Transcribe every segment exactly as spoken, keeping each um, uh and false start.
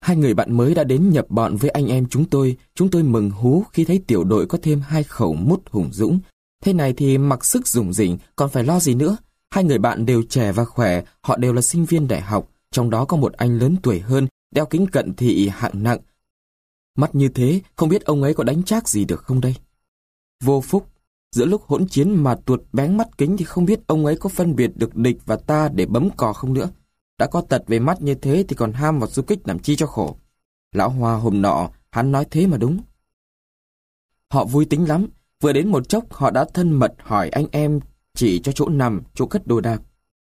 Hai người bạn mới đã đến nhập bọn với anh em chúng tôi. Chúng tôi mừng hú khi thấy tiểu đội có thêm hai khẩu mút hùng dũng. Thế này thì mặc sức rủng rỉnh, còn phải lo gì nữa. Hai người bạn đều trẻ và khỏe, họ đều là sinh viên đại học. Trong đó có một anh lớn tuổi hơn, đeo kính cận thị hạng nặng. Mắt như thế, không biết ông ấy có đánh trác gì được không đây? Vô phúc, giữa lúc hỗn chiến mà tuột bén mắt kính thì không biết ông ấy có phân biệt được địch và ta để bấm cò không nữa. Đã có tật về mắt như thế thì còn ham vào du kích làm chi cho khổ. Lão Hoa hôm nọ, hắn nói thế mà đúng. Họ vui tính lắm, vừa đến một chốc họ đã thân mật hỏi anh em chỉ cho chỗ nằm, chỗ cất đồ đạc.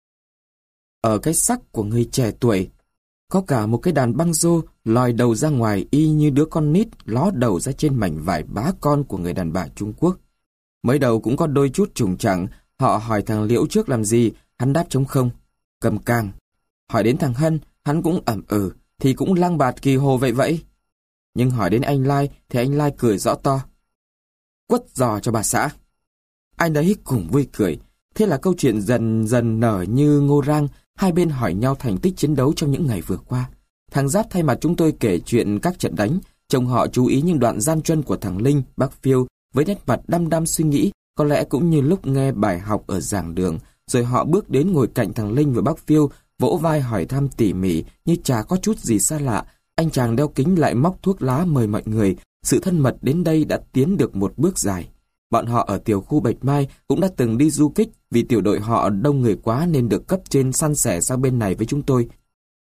Ở cái sắc của người trẻ tuổi, có cả một cái đàn băng rô lòi đầu ra ngoài y như đứa con nít ló đầu ra trên mảnh vải bá con của người đàn bà Trung Quốc. Mới đầu cũng có đôi chút trùng chẳng, họ hỏi thằng Liễu trước làm gì, hắn đáp trống không, cầm càng. Hỏi đến thằng Hân, hắn cũng ẩm ừ, thì cũng lang bạt kỳ hồ vậy vậy. Nhưng hỏi đến anh Lai thì anh Lai cười rõ to. Quất giò cho bà xã. Anh ấy cũng vui cười. Thế là câu chuyện dần dần nở như ngô rang, hai bên hỏi nhau thành tích chiến đấu trong những ngày vừa qua. Thằng Giáp thay mặt chúng tôi kể chuyện các trận đánh, chồng họ chú ý những đoạn gian truân của thằng Linh, bác Phiêu, với nét mặt đăm đăm suy nghĩ, có lẽ cũng như lúc nghe bài học ở giảng đường, rồi họ bước đến ngồi cạnh thằng Linh và bác Phiêu, vỗ vai hỏi thăm tỉ mỉ như chả có chút gì xa lạ. Anh chàng đeo kính lại móc thuốc lá mời mọi người. Sự thân mật đến đây đã tiến được một bước dài. Bọn họ ở tiểu khu Bạch Mai cũng đã từng đi du kích, vì tiểu đội họ đông người quá nên được cấp trên săn sẻ sang bên này với chúng tôi.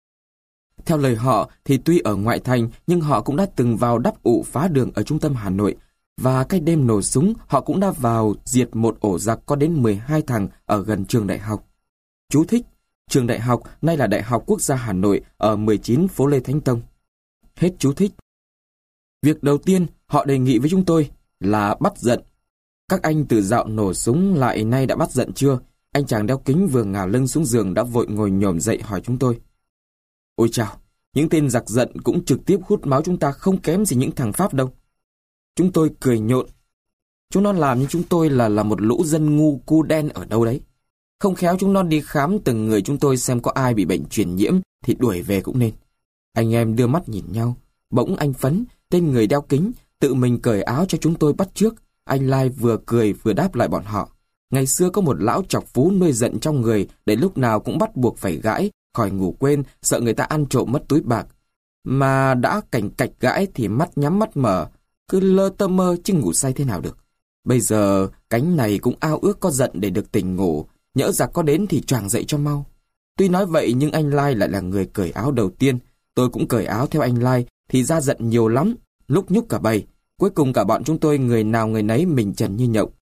Theo lời họ thì tuy ở ngoại thành nhưng họ cũng đã từng vào đắp ụ phá đường ở trung tâm Hà Nội. Và cái đêm nổ súng họ cũng đã vào diệt một ổ giặc có đến mười hai thằng ở gần trường đại học. Chú thích: trường đại học nay là Đại học Quốc gia Hà Nội ở mười chín phố Lê Thánh Tông. Hết chú thích. Việc đầu tiên họ đề nghị với chúng tôi là bắt giận. Các anh từ dạo nổ súng lại nay đã bắt giận chưa? Anh chàng đeo kính vừa ngả lưng xuống giường đã vội ngồi nhổm dậy hỏi chúng tôi. Ôi chào, những tên giặc giận cũng trực tiếp hút máu chúng ta không kém gì những thằng Pháp đâu. Chúng tôi cười nhộn. Chúng nó làm như chúng tôi là là một lũ dân ngu cu đen ở đâu đấy. Không khéo chúng nó đi khám từng người chúng tôi xem có ai bị bệnh truyền nhiễm thì đuổi về cũng nên. Anh em đưa mắt nhìn nhau. Bỗng anh Phấn, tên người đeo kính, tự mình cởi áo cho chúng tôi bắt trước. Anh Lai vừa cười vừa đáp lại bọn họ. Ngày xưa có một lão chọc phú nuôi giận trong người để lúc nào cũng bắt buộc phải gãi, khỏi ngủ quên, sợ người ta ăn trộm mất túi bạc. Mà đã cảnh cạch gãi thì mắt nhắm mắt mở, cứ lơ tơ mơ chứ ngủ say thế nào được. Bây giờ cánh này cũng ao ước có giận để được tỉnh ngủ, nhỡ giặc có đến thì choàng dậy cho mau. Tuy nói vậy nhưng anh Lai lại là người cởi áo đầu tiên. Tôi cũng cởi áo theo anh Lai thì ra giận nhiều lắm, lúc nhúc cả bầy. Cuối cùng cả bọn chúng tôi người nào người nấy mình trần như nhộng.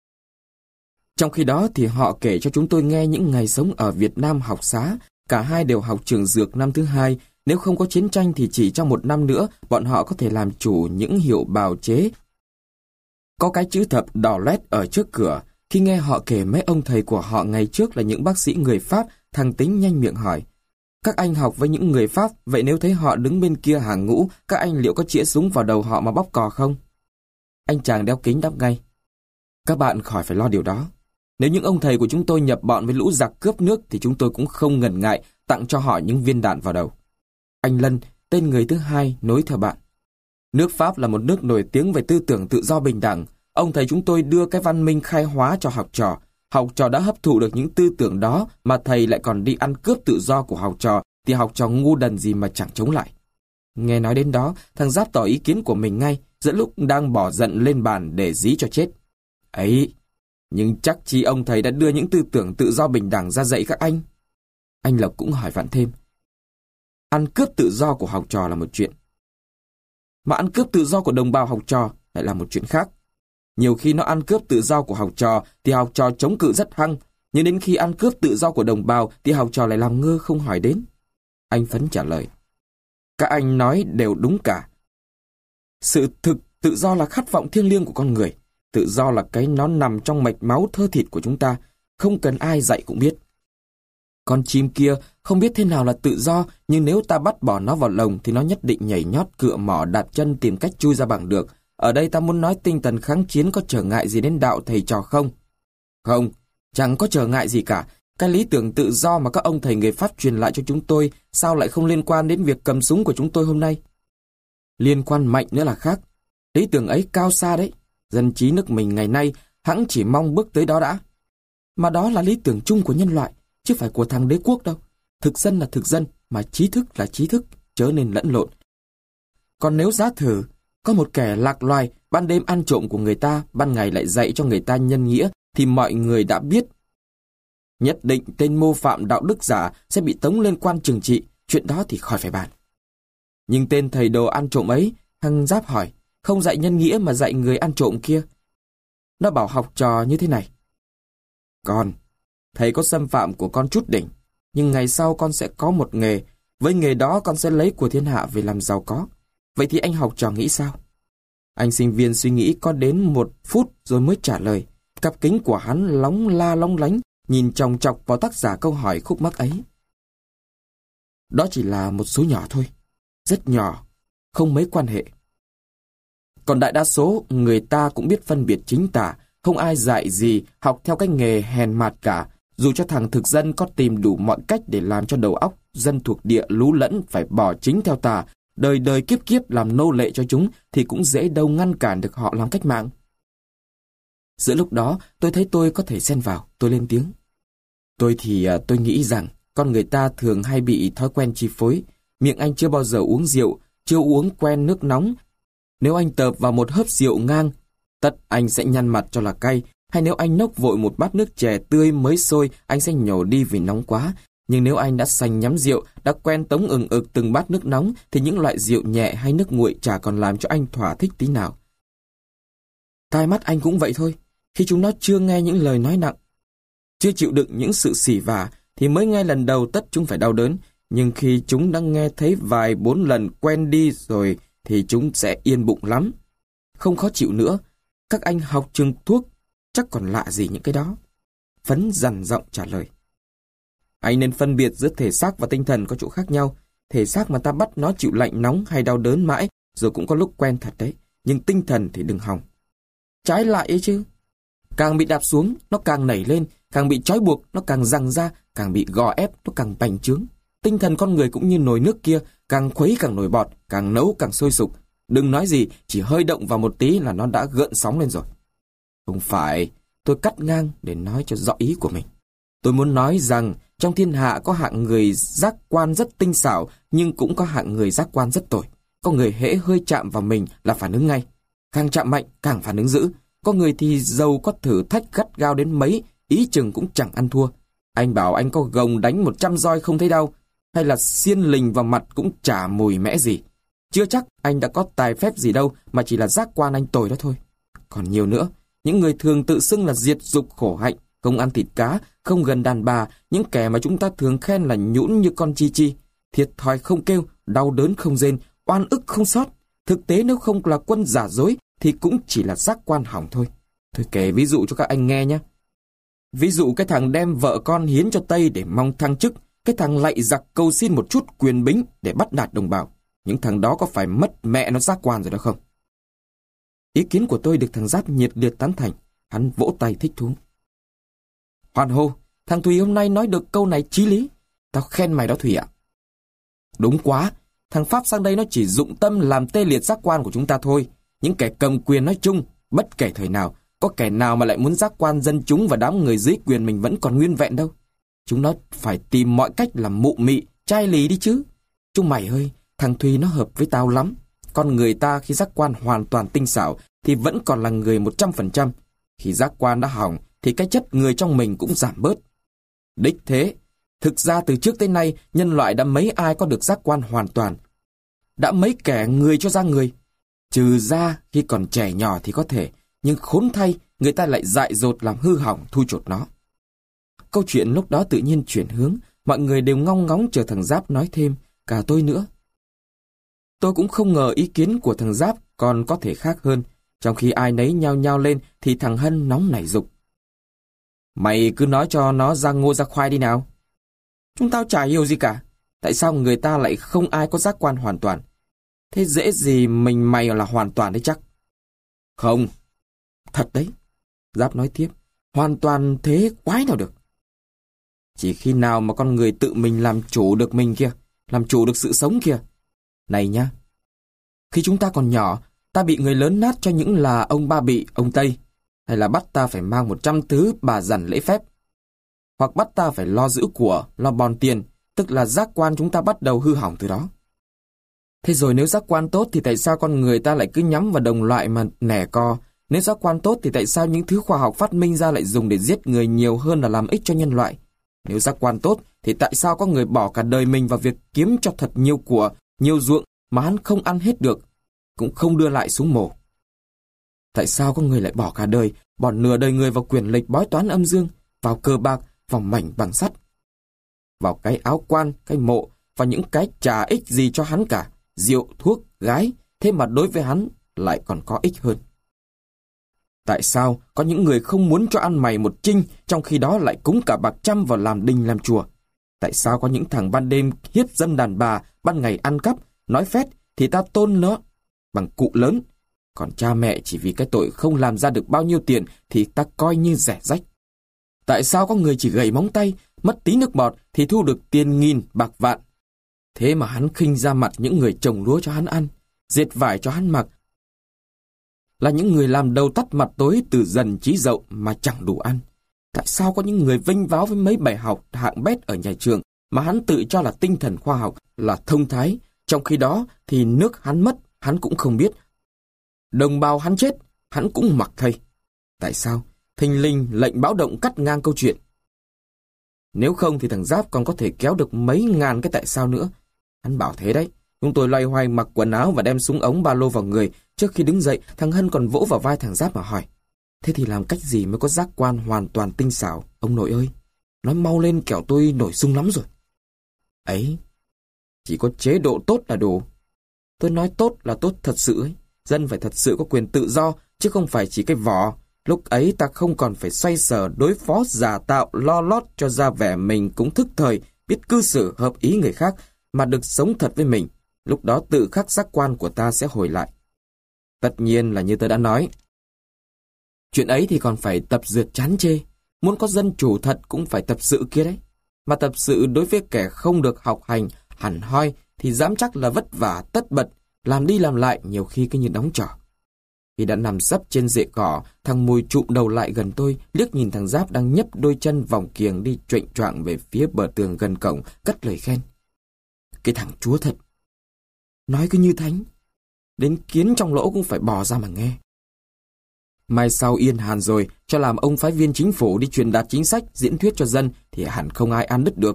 Trong khi đó thì họ kể cho chúng tôi nghe những ngày sống ở Việt Nam học xá. Cả hai đều học trường dược năm thứ hai. Nếu không có chiến tranh thì chỉ trong một năm nữa bọn họ có thể làm chủ những hiệu bào chế. Có cái chữ thập đỏ loét ở trước cửa. Khi nghe họ kể mấy ông thầy của họ ngày trước là những bác sĩ người Pháp, thằng Tính nhanh miệng hỏi. Các anh học với những người Pháp, vậy nếu thấy họ đứng bên kia hàng ngũ, các anh liệu có chĩa súng vào đầu họ mà bóp cò không? Anh chàng đeo kính đáp ngay. Các bạn khỏi phải lo điều đó. Nếu những ông thầy của chúng tôi nhập bọn với lũ giặc cướp nước thì chúng tôi cũng không ngần ngại tặng cho họ những viên đạn vào đầu. Anh Lân, tên người thứ hai, nối theo bạn. Nước Pháp là một nước nổi tiếng về tư tưởng tự do bình đẳng. Ông thầy chúng tôi đưa cái văn minh khai hóa cho học trò. Học trò đã hấp thụ được những tư tưởng đó mà thầy lại còn đi ăn cướp tự do của học trò thì học trò ngu đần gì mà chẳng chống lại. Nghe nói đến đó, thằng Giáp tỏ ý kiến của mình ngay, giữa lúc đang bỏ giận lên bàn để dí cho chết. Ấy, nhưng chắc chi ông thầy đã đưa những tư tưởng tự do bình đẳng ra dạy các anh. Anh Lộc cũng hỏi vặn thêm. Ăn cướp tự do của học trò là một chuyện, mà ăn cướp tự do của đồng bào học trò lại là một chuyện khác. Nhiều khi nó ăn cướp tự do của học trò thì học trò chống cự rất hăng, nhưng đến khi ăn cướp tự do của đồng bào thì học trò lại làm ngơ không hỏi đến. Anh Phấn trả lời. Các anh nói đều đúng cả. Sự thực tự do là khát vọng thiêng liêng của con người. Tự do là cái nó nằm trong mạch máu thơ thịt của chúng ta, không cần ai dạy cũng biết. Con chim kia không biết thế nào là tự do, nhưng nếu ta bắt bỏ nó vào lồng thì nó nhất định nhảy nhót cựa mỏ đạp chân tìm cách chui ra bằng được. Ở đây ta muốn nói tinh thần kháng chiến có trở ngại gì đến đạo thầy trò không? Không, chẳng có trở ngại gì cả. Cái lý tưởng tự do mà các ông thầy người Pháp truyền lại cho chúng tôi sao lại không liên quan đến việc cầm súng của chúng tôi hôm nay? Liên quan mạnh nữa là khác. Lý tưởng ấy cao xa đấy. Dân trí nước mình ngày nay hẵng chỉ mong bước tới đó đã. Mà đó là lý tưởng chung của nhân loại, chứ phải của thằng đế quốc đâu. Thực dân là thực dân, mà trí thức là trí thức, chớ nên lẫn lộn. Còn nếu giá thử, có một kẻ lạc loài, ban đêm ăn trộm của người ta, ban ngày lại dạy cho người ta nhân nghĩa, thì mọi người đã biết. Nhất định tên mô phạm đạo đức giả sẽ bị tống lên quan trừng trị, chuyện đó thì khỏi phải bàn. Nhưng tên thầy đồ ăn trộm ấy, thằng Giáp hỏi, không dạy nhân nghĩa mà dạy người ăn trộm kia. Nó bảo học trò như thế này: Con, thầy có xâm phạm của con chút đỉnh, nhưng ngày sau con sẽ có một nghề, với nghề đó con sẽ lấy của thiên hạ về làm giàu có. Vậy thì anh học trò nghĩ sao? Anh sinh viên suy nghĩ có đến một phút rồi mới trả lời. Cặp kính của hắn lóng la lóng lánh, nhìn chòng chọc vào tác giả câu hỏi khúc mắc ấy. Đó chỉ là một số nhỏ thôi, rất nhỏ, không mấy quan hệ. Còn đại đa số, người ta cũng biết phân biệt chính tà, không ai dạy gì học theo cái nghề hèn mạt cả, dù cho thằng thực dân có tìm đủ mọi cách để làm cho đầu óc dân thuộc địa lú lẫn phải bỏ chính theo tà, đời đời kiếp kiếp làm nô lệ cho chúng, thì cũng dễ đâu ngăn cản được họ làm cách mạng. Giữa lúc đó, tôi thấy tôi có thể xen vào, tôi lên tiếng. Tôi thì à, tôi nghĩ rằng con người ta thường hay bị thói quen chi phối. Miệng anh chưa bao giờ uống rượu, chưa uống quen nước nóng. Nếu anh tợp vào một hớp rượu ngang, tất anh sẽ nhăn mặt cho là cay. Hay nếu anh nốc vội một bát nước chè tươi mới sôi, anh sẽ nhổ đi vì nóng quá. Nhưng nếu anh đã sành nhắm rượu, đã quen tống ừng ực từng bát nước nóng, thì những loại rượu nhẹ hay nước nguội chả còn làm cho anh thỏa thích tí nào. Tai mắt anh cũng vậy thôi, khi chúng nó chưa nghe những lời nói nặng, chưa chịu đựng những sự xỉ vả, thì mới nghe lần đầu tất chúng phải đau đớn. Nhưng khi chúng đã nghe thấy vài bốn lần quen đi rồi, thì chúng sẽ yên bụng lắm. Không khó chịu nữa, các anh học trường thuốc, chắc còn lạ gì những cái đó. Phấn dằn giọng trả lời. Anh nên phân biệt giữa thể xác và tinh thần có chỗ khác nhau. Thể xác mà ta bắt nó chịu lạnh nóng hay đau đớn mãi, rồi cũng có lúc quen thật đấy. Nhưng tinh thần thì đừng hòng. Trái lại ấy chứ. Càng bị đạp xuống, nó càng nảy lên. Càng bị trói buộc, nó càng giằng ra. Càng bị gò ép, nó càng bành trướng. Tinh thần con người cũng như nồi nước kia, càng khuấy càng nổi bọt, càng nấu càng sôi sục. Đừng nói gì, chỉ hơi động vào một tí là nó đã gợn sóng lên rồi. Không phải, tôi cắt ngang để nói cho rõ ý của mình. Tôi muốn nói rằng trong thiên hạ có hạng người giác quan rất tinh xảo, nhưng cũng có hạng người giác quan rất tồi. Có người hễ hơi chạm vào mình là phản ứng ngay. Càng chạm mạnh, càng phản ứng dữ. Có người thì dầu có thử thách gắt gao đến mấy, ý chừng cũng chẳng ăn thua. Anh bảo anh có gồng đánh một trăm roi không thấy đau, hay là xiên lình vào mặt cũng chả mùi mẽ gì. Chưa chắc anh đã có tài phép gì đâu, mà chỉ là giác quan anh tồi đó thôi. Còn nhiều nữa, những người thường tự xưng là diệt dục khổ hạnh, không ăn thịt cá, không gần đàn bà, những kẻ mà chúng ta thường khen là nhũn như con chi chi, thiệt thòi không kêu, đau đớn không rên, oan ức không sót. Thực tế nếu không là quân giả dối thì cũng chỉ là giác quan hỏng thôi. Tôi kể ví dụ cho các anh nghe nhé. Ví dụ cái thằng đem vợ con hiến cho Tây để mong thăng chức, cái thằng lạy giặc cầu xin một chút quyền bính để bắt nạt đồng bào. Những thằng đó có phải mất mẹ nó giác quan rồi đó không? Ý kiến của tôi được thằng Giáp nhiệt liệt tán thành. Hắn vỗ tay thích thú. Hoan hô, thằng Thùy hôm nay nói được câu này chí lý. Tao khen mày đó Thùy ạ. Đúng quá, thằng Pháp sang đây nó chỉ dụng tâm làm tê liệt giác quan của chúng ta thôi. Những kẻ cầm quyền nói chung, bất kể thời nào, có kẻ nào mà lại muốn giác quan dân chúng và đám người dưới quyền mình vẫn còn nguyên vẹn đâu. Chúng nó phải tìm mọi cách làm mụ mị, chai lì đi chứ. Chúng mày ơi, thằng Thùy nó hợp với tao lắm. Con người ta khi giác quan hoàn toàn tinh xảo thì vẫn còn là người một trăm phần trăm. Khi giác quan đã hỏng thì cái chất người trong mình cũng giảm bớt. Đích thế, thực ra từ trước tới nay nhân loại đã mấy ai có được giác quan hoàn toàn. Đã mấy kẻ người cho ra người. Trừ ra khi còn trẻ nhỏ thì có thể, nhưng khốn thay người ta lại dại dột làm hư hỏng thui chột nó. Câu chuyện lúc đó tự nhiên chuyển hướng, mọi người đều ngong ngóng chờ thằng Giáp nói thêm, cả tôi nữa. Tôi cũng không ngờ ý kiến của thằng Giáp còn có thể khác hơn. Trong khi ai nấy nhao nhao lên thì thằng Hân nóng nảy dục. Mày cứ nói cho nó ra ngô ra khoai đi nào. Chúng tao chả hiểu gì cả. Tại sao người ta lại không ai có giác quan hoàn toàn? Thế dễ gì mình mày là hoàn toàn đấy chắc. Không. Thật đấy. Giáp nói tiếp. Hoàn toàn thế quái nào được. Chỉ khi nào mà con người tự mình làm chủ được mình kia, làm chủ được sự sống kia. Này nhá, Khi chúng ta còn nhỏ, ta bị người lớn nát cho những là ông ba bị, ông Tây, hay là bắt ta phải mang một trăm thứ bà dặn lễ phép, hoặc bắt ta phải lo giữ của, lo bòn tiền, tức là giác quan chúng ta bắt đầu hư hỏng từ đó. Thế rồi nếu giác quan tốt thì tại sao con người ta lại cứ nhắm vào đồng loại mà nẻ co? Nếu giác quan tốt thì tại sao những thứ khoa học phát minh ra lại dùng để giết người nhiều hơn là làm ích cho nhân loại? Nếu giác quan tốt thì tại sao có người bỏ cả đời mình vào việc kiếm cho thật nhiều của, nhiều ruộng mà hắn không ăn hết được, cũng không đưa lại xuống mồ? Tại sao có người lại bỏ cả đời, bỏ nửa đời người vào quyền lực bói toán âm dương, vào cờ bạc, vào mảnh bằng sắt, vào cái áo quan, cái mộ, và những cái chả ích gì cho hắn cả, rượu, thuốc, gái, thế mà đối với hắn lại còn có ích hơn? Tại sao có những người không muốn cho ăn mày một chinh, trong khi đó lại cúng cả bạc trăm vào làm đình làm chùa? Tại sao có những thằng ban đêm hiếp dâm đàn bà, ban ngày ăn cắp, nói phét thì ta tôn nó bằng cụ lớn, còn cha mẹ chỉ vì cái tội không làm ra được bao nhiêu tiền thì ta coi như rẻ rách? Tại sao có người chỉ gầy móng tay, mất tí nước bọt thì thu được tiền nghìn bạc vạn? Thế mà hắn khinh ra mặt những người trồng lúa cho hắn ăn, dệt vải cho hắn mặc, là những người làm đầu tắt mặt tối từ dần chí dậu mà chẳng đủ ăn. Tại sao có những người vênh váo với mấy bài học hạng bét ở nhà trường mà hắn tự cho là tinh thần khoa học, là thông thái, trong khi đó thì nước hắn mất, hắn cũng không biết. Đồng bào hắn chết, hắn cũng mặc thây. Tại sao? Thình lình lệnh báo động cắt ngang câu chuyện. Nếu không thì thằng Giáp còn có thể kéo được mấy ngàn cái tại sao nữa. Hắn bảo thế đấy. Chúng tôi loay hoay mặc quần áo và đem súng ống ba lô vào người. Trước khi đứng dậy, thằng Hân còn vỗ vào vai thằng Giáp mà hỏi: thế thì làm cách gì mới có giác quan hoàn toàn tinh xảo, ông nội ơi? Nói mau lên kẻo tôi nổi sung lắm rồi. Ấy, chỉ có chế độ tốt là đủ. Tôi nói tốt là tốt thật sự ấy. Dân phải thật sự có quyền tự do, chứ không phải chỉ cái vỏ. Lúc ấy ta không còn phải xoay sở đối phó giả tạo lo lót cho ra vẻ mình cũng thức thời, biết cư xử hợp ý người khác, mà được sống thật với mình. Lúc đó tự khắc giác quan của ta sẽ hồi lại. Tất nhiên là như tôi đã nói. Chuyện ấy thì còn phải tập dượt chán chê. Muốn có dân chủ thật cũng phải tập sự kia đấy. Mà tập sự đối với kẻ không được học hành, hẳn hoi thì dám chắc là vất vả tất bật, làm đi làm lại nhiều khi cứ như đóng trò. Khi đã nằm sấp trên rễ cỏ, thằng Mùi trụm đầu lại gần tôi, liếc nhìn thằng Giáp đang nhấp đôi chân vòng kiềng đi choạng choạng về phía bờ tường gần cổng, cất lời khen: cái thằng chúa thật. Nói cứ như thánh, đến kiến trong lỗ cũng phải bò ra mà nghe. Mai sau yên hàn rồi, cho làm ông phái viên chính phủ đi truyền đạt chính sách, diễn thuyết cho dân thì hẳn không ai ăn đứt được.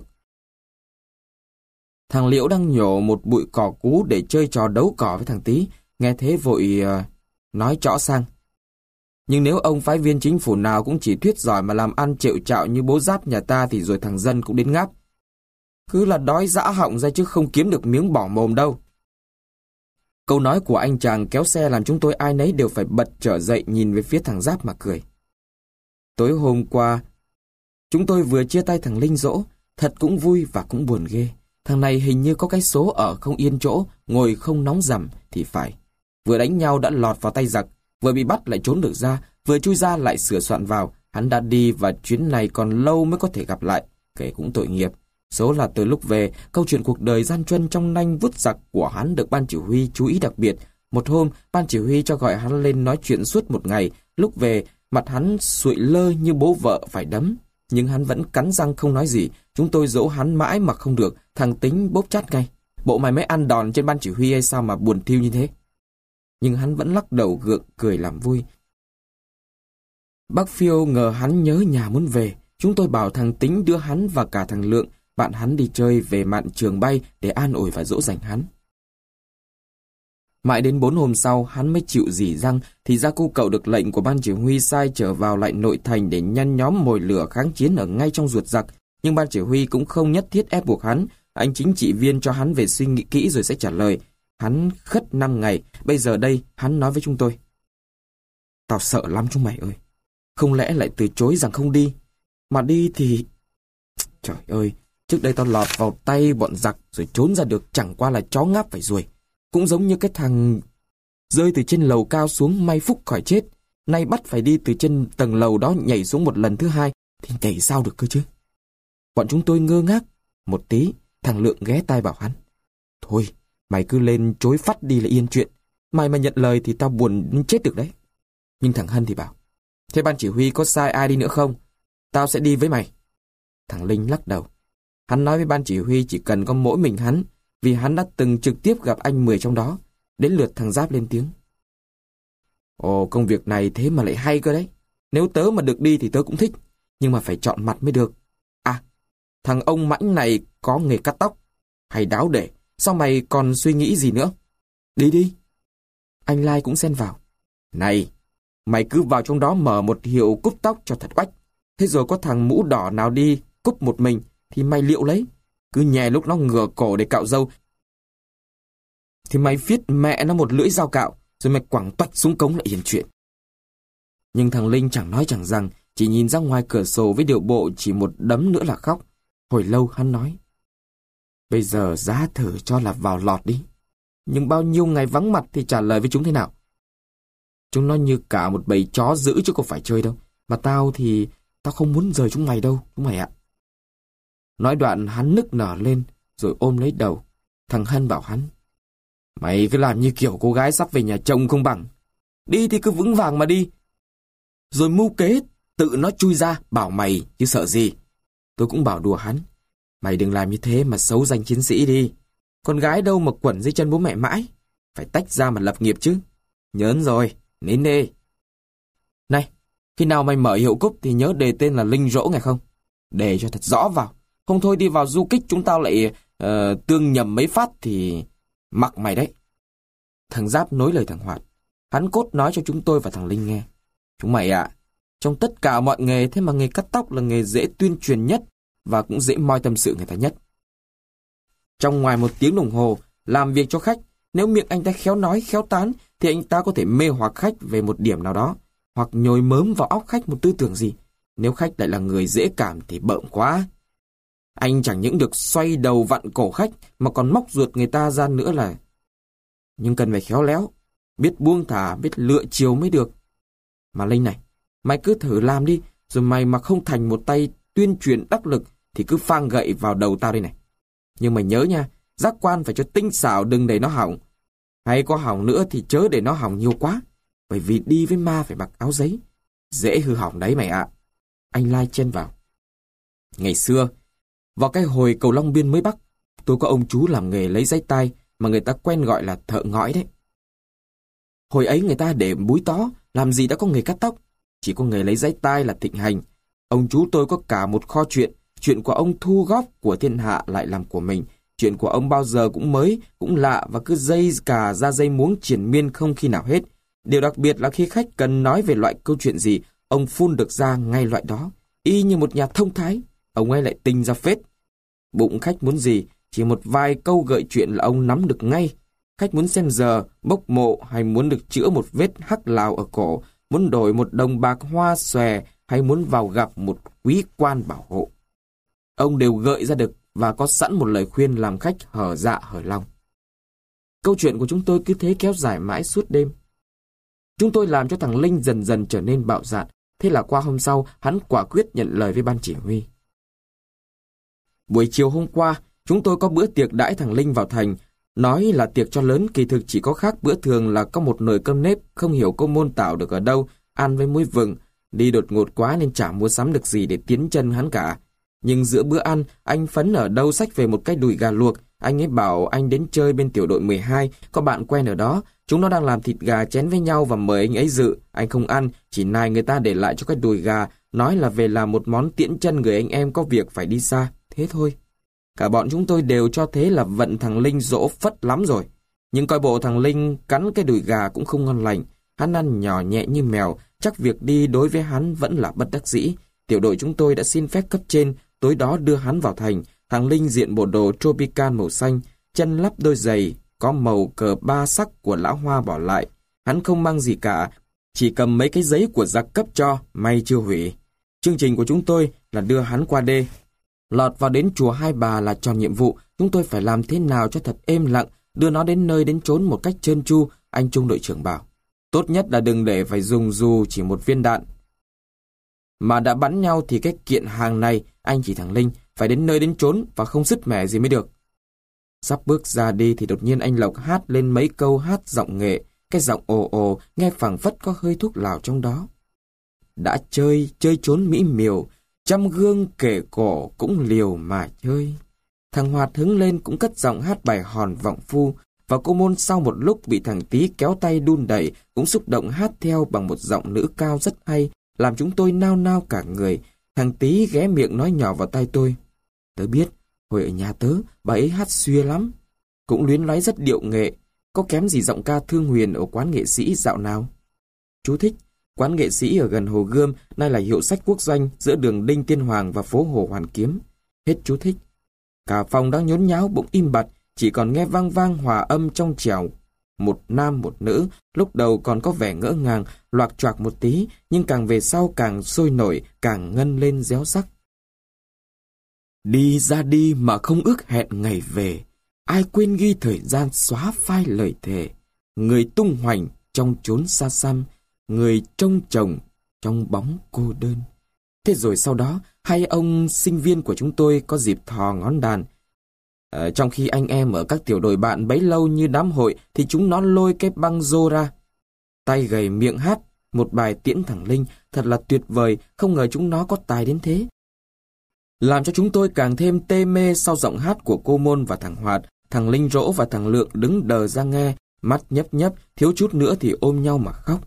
Thằng Liễu đang nhổ một bụi cỏ cú để chơi trò đấu cỏ với thằng Tý, nghe thế vội uh, nói trõ sang: nhưng nếu ông phái viên chính phủ nào cũng chỉ thuyết giỏi mà làm ăn trệu trạo như bố Giáp nhà ta thì rồi thằng dân cũng đến ngáp. Cứ là đói dã họng ra chứ không kiếm được miếng bỏ mồm đâu. Câu nói của anh chàng kéo xe làm chúng tôi ai nấy đều phải bật trở dậy nhìn về phía thằng Giáp mà cười. Tối hôm qua, chúng tôi vừa chia tay thằng Linh Dỗ, thật cũng vui và cũng buồn ghê. Thằng này hình như có cái số ở không yên chỗ, ngồi không nóng rằm thì phải. Vừa đánh nhau đã lọt vào tay giặc, vừa bị bắt lại trốn được ra, vừa chui ra lại sửa soạn vào. Hắn đã đi và chuyến này còn lâu mới có thể gặp lại, kể cũng tội nghiệp. Số là từ lúc về, câu chuyện cuộc đời gian truân trong nanh vút giặc của hắn được ban chỉ huy chú ý đặc biệt. Một hôm, ban chỉ huy cho gọi hắn lên nói chuyện suốt một ngày. Lúc về, mặt hắn sụi lơ như bố vợ phải đấm. Nhưng hắn vẫn cắn răng không nói gì. Chúng tôi dỗ hắn mãi mà không được. Thằng Tính bốp chát ngay: bộ mày mới ăn đòn trên ban chỉ huy hay sao mà buồn thiu như thế? Nhưng hắn vẫn lắc đầu gượng cười làm vui. Bác Phiêu ngờ hắn nhớ nhà muốn về. Chúng tôi bảo thằng Tính đưa hắn và cả thằng Lượng, bạn hắn, đi chơi về mạn trường bay để an ủi và dỗ dành hắn. Mãi đến bốn hôm sau, hắn mới chịu rỉ răng thì Gia Cu Cậu được lệnh của ban chỉ huy sai trở vào lại nội thành để nhăn nhóm mồi lửa kháng chiến ở ngay trong ruột giặc. Nhưng ban chỉ huy cũng không nhất thiết ép buộc hắn. Anh chính trị viên cho hắn về suy nghĩ kỹ rồi sẽ trả lời. Hắn khất năm ngày, bây giờ đây hắn nói với chúng tôi: tao sợ lắm chúng mày ơi. Không lẽ lại từ chối rằng không đi? Mà đi thì... Trời ơi, trước đây tao lọt vào tay bọn giặc rồi trốn ra được chẳng qua là chó ngáp phải ruồi. Cũng giống như cái thằng rơi từ trên lầu cao xuống may phúc khỏi chết. Nay bắt phải đi từ trên tầng lầu đó nhảy xuống một lần thứ hai thì nhảy sao được cơ chứ? Bọn chúng tôi ngơ ngác. Một tí, thằng Lượng ghé tai bảo hắn: thôi, mày cứ lên chối phát đi là yên chuyện. Mày mà nhận lời thì tao buồn đến chết được đấy. Nhưng thằng Hân thì bảo, thế ban chỉ huy có sai ai đi nữa không? Tao sẽ đi với mày. Thằng Linh lắc đầu. Hắn nói với ban chỉ huy chỉ cần có mỗi mình hắn, vì hắn đã từng trực tiếp gặp anh Mười trong đó. Đến lượt thằng Giáp lên tiếng. Ồ, công việc này thế mà lại hay cơ đấy. Nếu tớ mà được đi thì tớ cũng thích, nhưng mà phải chọn mặt mới được. À, thằng ông Mãnh này có nghề cắt tóc. Hay đáo để, sao mày còn suy nghĩ gì nữa? Đi đi. Anh Lai cũng xen vào. Này, mày cứ vào trong đó mở một hiệu cúp tóc cho thật oách. Thế rồi có thằng mũ đỏ nào đi cúp một mình thì mày liệu lấy. Cứ nhè lúc nó ngửa cổ để cạo râu thì mày viết mẹ nó một lưỡi dao cạo, rồi mày quẳng toạch xuống cống là yên chuyện. Nhưng thằng Linh chẳng nói chẳng rằng, chỉ nhìn ra ngoài cửa sổ với điệu bộ chỉ một đấm nữa là khóc. Hồi lâu hắn nói, bây giờ giá thử cho là vào lọt đi. Nhưng bao nhiêu ngày vắng mặt thì trả lời với chúng thế nào? Chúng nó như cả một bầy chó dữ chứ không phải chơi đâu. Mà tao thì, tao không muốn rời chúng mày đâu, chúng mày ạ. Nói đoạn hắn nức nở lên, rồi ôm lấy đầu. Thằng Hân bảo hắn, mày cứ làm như kiểu cô gái sắp về nhà chồng không bằng. Đi thì cứ vững vàng mà đi. Rồi mưu kế, tự nó chui ra, bảo mày, chứ sợ gì. Tôi cũng bảo đùa hắn, mày đừng làm như thế mà xấu danh chiến sĩ đi. Con gái đâu mà quẩn dưới chân bố mẹ mãi. Phải tách ra mà lập nghiệp chứ. Nhớn rồi, nín đi. Này, khi nào mày mở hiệu cúp thì nhớ đề tên là Linh Rỗ nghe không? Đề cho thật rõ vào. Không thôi đi vào du kích chúng tao lại uh, tương nhầm mấy phát thì mặc mày đấy. Thằng Giáp nối lời thằng Hoạt. Hắn cốt nói cho chúng tôi và thằng Linh nghe. Chúng mày ạ, à, trong tất cả mọi nghề thế mà nghề cắt tóc là nghề dễ tuyên truyền nhất và cũng dễ moi tâm sự người ta nhất. Trong ngoài một tiếng đồng hồ làm việc cho khách, nếu miệng anh ta khéo nói khéo tán thì anh ta có thể mê hoặc khách về một điểm nào đó, hoặc nhồi mớm vào óc khách một tư tưởng gì. Nếu khách lại là người dễ cảm thì bợm quá. Anh chẳng những được xoay đầu vặn cổ khách mà còn móc ruột người ta ra nữa là. Nhưng cần phải khéo léo, biết buông thả, biết lựa chiều mới được. Mà Linh này, mày cứ thử làm đi, rồi mày mà không thành một tay tuyên truyền đắc lực thì cứ phang gậy vào đầu tao đây này. Nhưng mày nhớ nha, giác quan phải cho tinh xảo, đừng để nó hỏng. Hay có hỏng nữa thì chớ để nó hỏng nhiều quá, bởi vì đi với ma phải mặc áo giấy. Dễ hư hỏng đấy mày ạ. À. Anh Lai chen vào. Ngày xưa, vào cái hồi cầu Long Biên mới Bắc, tôi có ông chú làm nghề lấy giấy tai mà người ta quen gọi là thợ ngõi đấy. Hồi ấy người ta để búi tó, làm gì đã có nghề cắt tóc. Chỉ có nghề lấy giấy tai là thịnh hành. Ông chú tôi có cả một kho chuyện. Chuyện của ông thu góp của thiên hạ lại làm của mình. Chuyện của ông bao giờ cũng mới, cũng lạ và cứ dây cả ra dây muống triển miên không khi nào hết. Điều đặc biệt là khi khách cần nói về loại câu chuyện gì, ông phun được ra ngay loại đó. Y như một nhà thông thái, ông ấy lại tinh ra phết. Bụng khách muốn gì, chỉ một vài câu gợi chuyện là ông nắm được ngay. Khách muốn xem giờ, bốc mộ hay muốn được chữa một vết hắc lào ở cổ, muốn đổi một đồng bạc hoa xòe hay muốn vào gặp một quý quan bảo hộ. Ông đều gợi ra được và có sẵn một lời khuyên làm khách hở dạ hở lòng. Câu chuyện của chúng tôi cứ thế kéo dài mãi suốt đêm. Chúng tôi làm cho thằng Linh dần dần trở nên bạo dạn. Thế là qua hôm sau, hắn quả quyết nhận lời với ban chỉ huy. Buổi chiều hôm qua, chúng tôi có bữa tiệc đãi thằng Linh vào thành. Nói là tiệc cho lớn, kỳ thực chỉ có khác bữa thường là có một nồi cơm nếp, không hiểu cô môn tạo được ở đâu, ăn với muối vừng. Đi đột ngột quá nên chả mua sắm được gì để tiến chân hắn cả. Nhưng giữa bữa ăn, anh Phấn ở đâu xách về một cái đùi gà luộc. Anh ấy bảo anh đến chơi bên tiểu đội mười hai, có bạn quen ở đó. Chúng nó đang làm thịt gà chén với nhau và mời anh ấy dự. Anh không ăn, chỉ nài người ta để lại cho cái đùi gà, nói là về làm một món tiễn chân người anh em có việc phải đi xa. Thế thôi. Cả bọn chúng tôi đều cho thế là vận thằng Linh dỗ phất lắm rồi. Nhưng coi bộ thằng Linh cắn cái đùi gà cũng không ngon lành. Hắn ăn nhỏ nhẹ như mèo, chắc việc đi đối với hắn vẫn là bất đắc dĩ. Tiểu đội chúng tôi đã xin phép cấp trên, tối đó đưa hắn vào thành. Thằng Linh diện bộ đồ tropical màu xanh, chân lắp đôi giày, có màu cờ ba sắc của lão Hoa bỏ lại. Hắn không mang gì cả, chỉ cầm mấy cái giấy của giặc cấp cho, may chưa hủy. Chương trình của chúng tôi là đưa hắn qua đê. Lọt vào đến chùa Hai Bà là tròn nhiệm vụ, chúng tôi phải làm thế nào cho thật êm lặng, đưa nó đến nơi đến chốn một cách trơn tru, anh trung đội trưởng bảo. Tốt nhất là đừng để phải dùng dù chỉ một viên đạn. Mà đã bắn nhau thì cái kiện hàng này, anh chỉ thằng Linh, phải đến nơi đến chốn và không sứt mẻ gì mới được. Sắp bước ra đi thì đột nhiên anh Lộc hát lên mấy câu hát giọng nghệ, cái giọng ồ ồ, nghe phảng phất có hơi thuốc lào trong đó. Đã chơi, chơi trốn mỹ miều, trăm gương kể cổ cũng liều mà chơi. Thằng Hoạt hứng lên cũng cất giọng hát bài hòn vọng phu, và cô Môn sau một lúc bị thằng Tý kéo tay đun đẩy cũng xúc động hát theo bằng một giọng nữ cao rất hay, làm chúng tôi nao nao cả người. Thằng Tý ghé miệng nói nhỏ vào tai tôi: "Tớ biết, hồi ở nhà tớ, bà ấy hát xuya lắm, cũng luyến láy rất điệu nghệ, có kém gì giọng ca Thương Huyền ở quán nghệ sĩ dạo nào." Chú thích: quán nghệ sĩ ở gần Hồ Gươm, nay là hiệu sách quốc doanh giữa đường Đinh Tiên Hoàng và phố Hồ Hoàn Kiếm. Hết chú thích. Cả phòng đang nhốn nháo bỗng im bặt, chỉ còn nghe vang vang hòa âm trong trẻo. Một nam một nữ, lúc đầu còn có vẻ ngỡ ngàng, loạc choạc một tí, nhưng càng về sau càng sôi nổi, càng ngân lên réo sắc. Đi ra đi mà không ước hẹn ngày về, ai quên ghi thời gian xóa phai lời thề. Người tung hoành trong chốn xa xăm, người trông chồng trong bóng cô đơn. Thế rồi sau đó, hai ông sinh viên của chúng tôi có dịp thò ngón đàn. À, trong khi anh em ở các tiểu đội bạn bấy lâu như đám hội, thì chúng nó lôi cái băng rô ra, tay gầy miệng hát một bài Tiễn Thằng Linh, thật là tuyệt vời, không ngờ chúng nó có tài đến thế. Làm cho chúng tôi càng thêm tê mê sau giọng hát của cô Môn và thằng Hoạt. Thằng Linh Rỗ và thằng Lượng đứng đờ ra nghe, mắt nhấp nhấp, thiếu chút nữa thì ôm nhau mà khóc.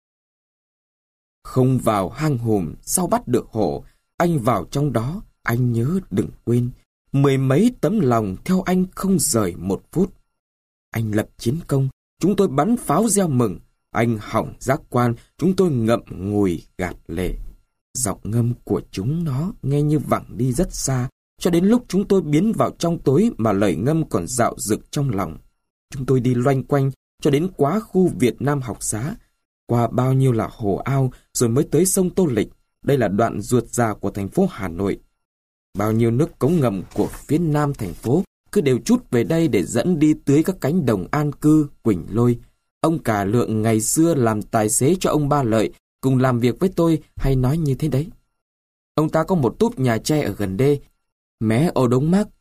Không vào hang hùm, sao bắt được hổ, anh vào trong đó, anh nhớ đừng quên. Mười mấy tấm lòng theo anh không rời một phút. Anh lập chiến công, chúng tôi bắn pháo reo mừng. Anh hỏng giác quan, chúng tôi ngậm ngùi gạt lệ. Giọng ngâm của chúng nó nghe như vẳng đi rất xa, cho đến lúc chúng tôi biến vào trong tối mà lời ngâm còn dạo dực trong lòng. Chúng tôi đi loanh quanh cho đến quá khu Việt Nam học xá, qua bao nhiêu là hồ ao rồi mới tới sông Tô Lịch. Đây là đoạn ruột già của thành phố Hà Nội. Bao nhiêu nước cống ngầm của phía nam thành phố cứ đều trút về đây để dẫn đi tưới các cánh đồng an cư, Quỳnh Lôi. Ông Cả Lượng ngày xưa làm tài xế cho ông Ba Lợi, cùng làm việc với tôi, hay nói như thế đấy. Ông ta có một túp nhà tre ở gần đê, mé ô Đống Mác.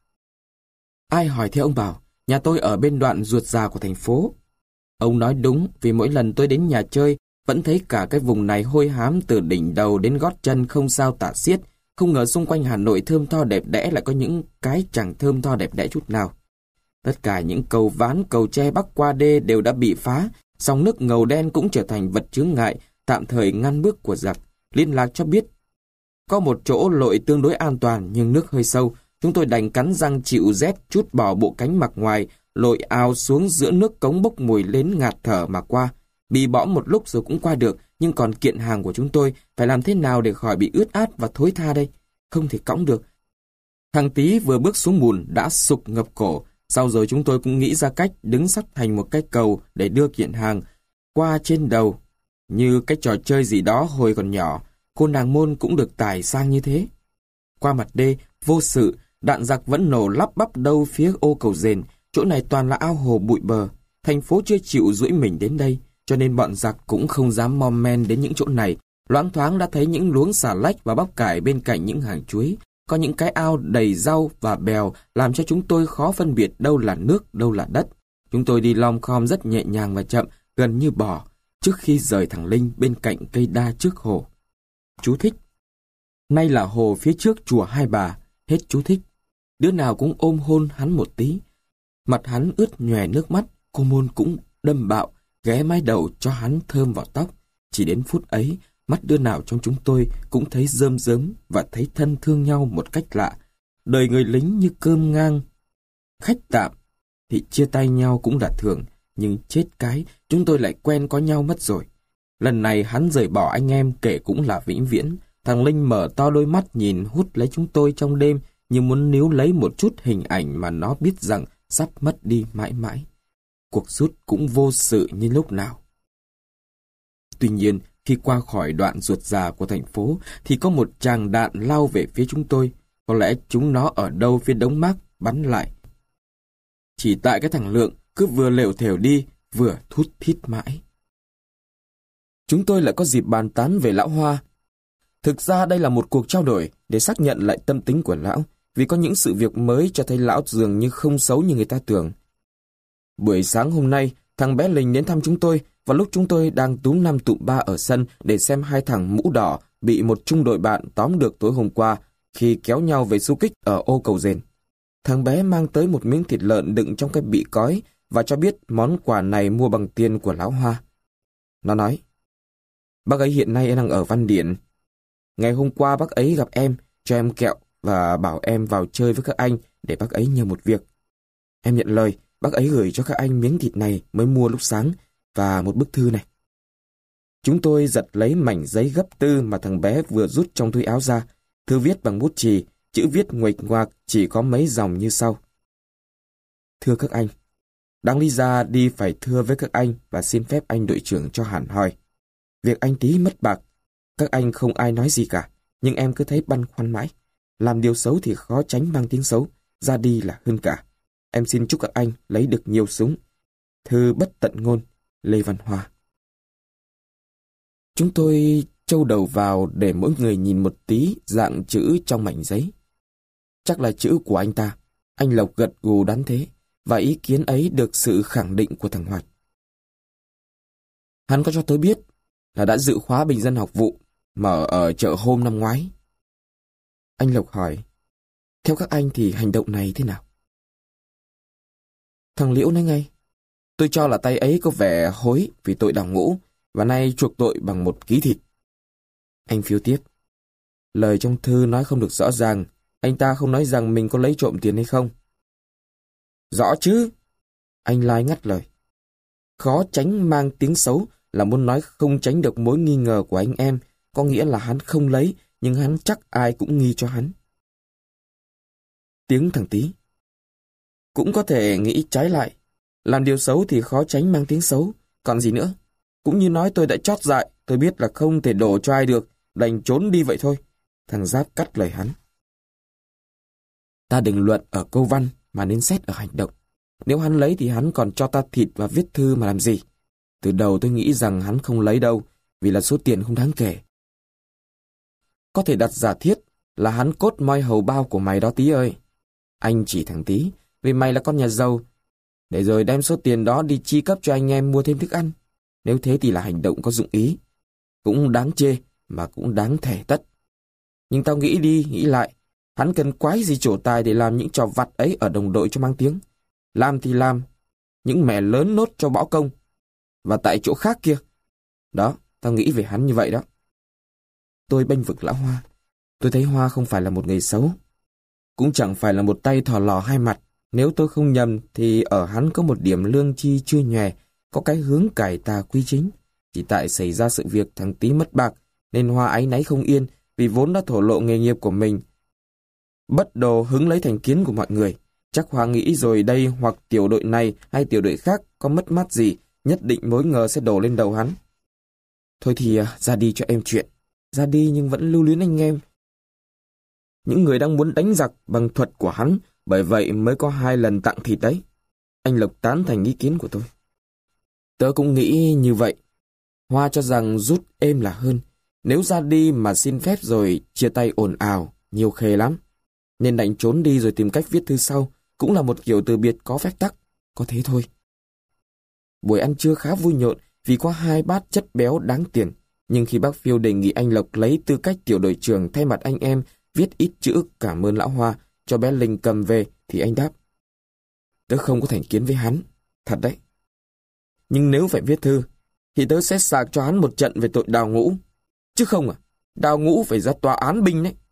Ai hỏi thì ông bảo, nhà tôi ở bên đoạn ruột già của thành phố. Ông nói đúng, vì mỗi lần tôi đến nhà chơi, vẫn thấy cả cái vùng này hôi hám từ đỉnh đầu đến gót chân không sao tả xiết. Không ngờ xung quanh Hà Nội thơm tho đẹp đẽ lại có những cái chẳng thơm tho đẹp đẽ chút nào. Tất cả những cầu ván, cầu tre bắc qua đê đều đã bị phá, sông nước ngầu đen cũng trở thành vật chướng ngại, tạm thời ngăn bước của giặc. Liên lạc cho biết có một chỗ lội tương đối an toàn nhưng nước hơi sâu. Chúng tôi đành cắn răng chịu rét, trút bỏ bộ cánh mặc ngoài, lội ào xuống giữa nước cống bốc mùi đến ngạt thở mà qua. Bị bõm một lúc rồi cũng qua được, nhưng còn kiện hàng của chúng tôi phải làm thế nào để khỏi bị ướt át và thối tha đây? Không thể cõng được. Thằng Tý vừa bước xuống bùn đã sục ngập cổ. Sau rồi chúng tôi cũng nghĩ ra cách đứng sắt thành một cái cầu để đưa kiện hàng qua trên đầu, như cái trò chơi gì đó hồi còn nhỏ. Cô nàng Môn cũng được tải sang như thế. Qua mặt đê, vô sự, đạn giặc vẫn nổ lắp bắp đâu phía ô cầu Dền. Chỗ này toàn là ao hồ bụi bờ. Thành phố chưa chịu duỗi mình đến đây, cho nên bọn giặc cũng không dám mom men đến những chỗ này. Loáng thoáng đã thấy những luống xà lách và bắp cải bên cạnh những hàng chuối. Có những cái ao đầy rau và bèo làm cho chúng tôi khó phân biệt đâu là nước, đâu là đất. Chúng tôi đi lom khom rất nhẹ nhàng và chậm, gần như bò, trước khi rời thằng Linh bên cạnh cây đa trước hồ. Chú thích: nay là hồ phía trước chùa Hai Bà. Hết chú thích. Đứa nào cũng ôm hôn hắn một tí. Mặt hắn ướt nhòe nước mắt, cô Môn cũng đâm bạo, ghé mái đầu cho hắn thơm vào tóc. Chỉ đến phút ấy, mắt đứa nào trong chúng tôi cũng thấy rơm rớm và thấy thân thương nhau một cách lạ. Đời người lính như cơm ngang. Khách tạm thì chia tay nhau cũng là thường, nhưng chết cái chúng tôi lại quen có nhau mất rồi. Lần này hắn rời bỏ anh em kể cũng là vĩnh viễn. Thằng Linh mở to đôi mắt nhìn hút lấy chúng tôi trong đêm, như muốn níu lấy một chút hình ảnh mà nó biết rằng sắp mất đi mãi mãi. Cuộc rút cũng vô sự như lúc nào. Tuy nhiên, khi qua khỏi đoạn ruột già của thành phố, thì có một tràng đạn lao về phía chúng tôi. Có lẽ chúng nó ở đâu phía Đống Mác bắn lại. Chỉ tại cái thằng Lượng cứ vừa lều thều đi, vừa thút thít mãi. Chúng tôi lại có dịp bàn tán về lão Hoa. Thực ra đây là một cuộc trao đổi để xác nhận lại tâm tính của lão, vì có những sự việc mới cho thấy lão dường như không xấu như người ta tưởng. Buổi sáng hôm nay, Thằng bé Linh đến thăm chúng tôi vào lúc chúng tôi đang túm năm tụm ba ở sân để xem hai thằng mũ đỏ bị một trung đội bạn tóm được tối hôm qua khi kéo nhau về xu kích ở ô Cầu Dền. Thằng bé mang tới một miếng thịt lợn đựng trong cái bị cói và cho biết món quà này mua bằng tiền của lão Hoa. Nó nói, bác ấy hiện nay đang ở Văn Điển. Ngày hôm qua bác ấy gặp em, cho em kẹo và bảo em vào chơi với các anh để bác ấy nhờ một việc. Em nhận lời, bác ấy gửi cho các anh miếng thịt này mới mua lúc sáng và một bức thư này. Chúng tôi giật lấy mảnh giấy gấp tư mà thằng bé vừa rút trong túi áo ra. Thư viết bằng bút chì, chữ viết nguệch ngoạc chỉ có mấy dòng như sau. Thưa các anh, đáng lý ra đi phải thưa với các anh và xin phép anh đội trưởng cho hẳn hoi. Việc anh Tý mất bạc, các anh không ai nói gì cả, nhưng em cứ thấy băn khoăn mãi. Làm điều xấu thì khó tránh mang tiếng xấu, ra đi là hơn cả. Em xin chúc các anh lấy được nhiều súng. Thư bất tận ngôn, Lê Văn Hoa. Chúng tôi trâu đầu vào để mỗi người nhìn một tí dạng chữ trong mảnh giấy. Chắc là chữ của anh ta. Anh Lộc gật gù đoán thế, và ý kiến ấy được sự khẳng định của thằng Hoạt. Hắn có cho tôi biết là đã dự khóa bình dân học vụ mở ở chợ hôm năm ngoái. Anh Lộc hỏi, theo các anh thì hành động này thế nào? Thằng Liễu nói ngay, tôi cho là tay ấy có vẻ hối vì tội đào ngũ và nay chuộc tội bằng một ký thịt. Anh Phiêu tiếp, lời trong thư nói không được rõ ràng, anh ta không nói rằng mình có lấy trộm tiền hay không. Rõ chứ. Anh Lai ngắt lời. Khó tránh mang tiếng xấu là muốn nói không tránh được mối nghi ngờ của anh em, có nghĩa là hắn không lấy, nhưng hắn chắc ai cũng nghi cho hắn. Tiếng thằng Tý. Cũng có thể nghĩ trái lại. Làm điều xấu thì khó tránh mang tiếng xấu, còn gì nữa. Cũng như nói tôi đã chót dại, tôi biết là không thể đổ cho ai được, đành trốn đi vậy thôi. Thằng Giáp cắt lời hắn. Ta đừng luận ở câu văn mà nên xét ở hành động. Nếu hắn lấy thì hắn còn cho ta thịt và viết thư mà làm gì? Từ đầu tôi nghĩ rằng hắn không lấy đâu, vì là số tiền không đáng kể. Có thể đặt giả thiết là hắn cốt moi hầu bao của mày đó Tý ơi. Anh chỉ thằng Tý, vì mày là con nhà giàu, để rồi đem số tiền đó đi chi cấp cho anh em mua thêm thức ăn. Nếu thế thì là hành động có dụng ý. Cũng đáng chê, mà cũng đáng thề tất. Nhưng tao nghĩ đi, nghĩ lại, hắn cần quái gì trổ tài để làm những trò vặt ấy ở đồng đội cho mang tiếng. Làm thì làm, những mẻ lớn nốt cho bỏ công. Và tại chỗ khác kia. Đó, tao nghĩ về hắn như vậy đó. Tôi bênh vực lão Hoa. Tôi thấy Hoa không phải là một người xấu. Cũng chẳng phải là một tay thò lò hai mặt. Nếu tôi không nhầm thì ở hắn có một điểm lương chi chưa nhòe, có cái hướng cải tà quy chính. Chỉ tại xảy ra sự việc thằng Tý mất bạc, nên Hoa áy náy không yên vì vốn đã thổ lộ nghề nghiệp của mình. Bất đồ hứng lấy thành kiến của mọi người. Chắc Hoa nghĩ rồi đây hoặc tiểu đội này hay tiểu đội khác có mất mát gì, nhất định mối ngờ sẽ đổ lên đầu hắn. Thôi thì ra đi cho em chuyện. Ra đi nhưng vẫn lưu luyến anh em. Những người đang muốn đánh giặc bằng thuật của hắn, bởi vậy mới có hai lần tặng thịt đấy. Anh Lộc tán thành ý kiến của tôi. Tớ cũng nghĩ như vậy. Hoa cho rằng rút êm là hơn. Nếu ra đi mà xin phép rồi chia tay ồn ào, nhiều khê lắm. Nên đành trốn đi rồi tìm cách viết thư sau, cũng là một kiểu từ biệt có phép tắc. Có thế thôi. Buổi ăn trưa khá vui nhộn vì có hai bát chất béo đáng tiền. Nhưng khi bác Phiêu đề nghị anh Lộc lấy tư cách tiểu đội trưởng thay mặt anh em viết ít chữ cảm ơn lão Hoa cho bé Linh cầm về, thì anh đáp: Tớ không có thành kiến với hắn, thật đấy. Nhưng nếu phải viết thư, thì tớ sẽ sạc cho hắn một trận về tội đào ngũ. Chứ không à, đào ngũ phải ra tòa án binh đấy.